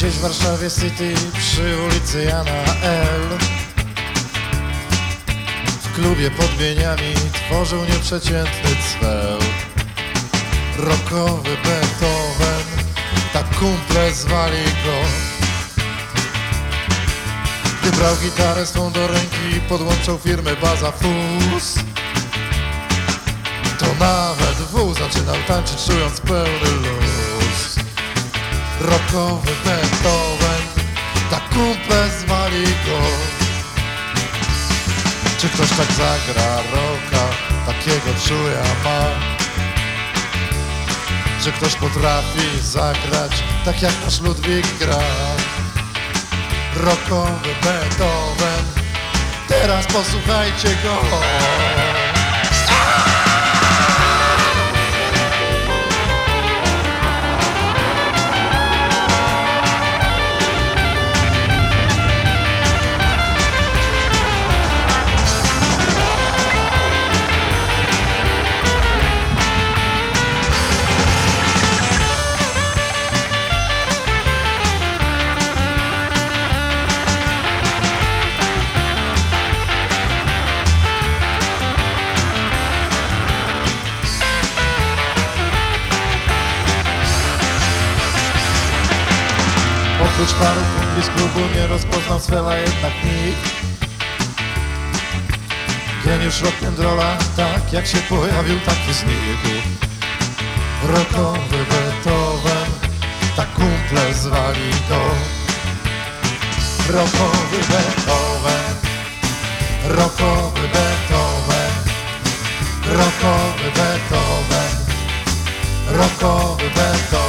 gdzieś w Warszawie City przy ulicy Jana L. W klubie pod Bieniami tworzył nieprzeciętny cweł. Rockowy Beethoven, tak kumple zwali go. Gdy brał gitarę swą do ręki, podłączał firmę Baza Fus. To nawet wóz zaczynał tańczyć, czując pełny luz. Rockowy Beethoven, tak kumple zwali go. Czy ktoś tak zagra rocka, takiego czuja ma? Czy ktoś potrafi zagrać tak jak nasz Ludwik gra? Rockowy Beethoven, teraz posłuchajcie go. Oprócz paru kumpli z klubu nie rozpoznał Svela jednak nikt. Geniusz rock'n'rolla, tak jak się pojawił, taki znikł. Rockowy Beethoven, tak kumple zwali go. Rockowy Beethoven, rockowy Beethoven, rockowy Beethoven, rockowy Beethoven.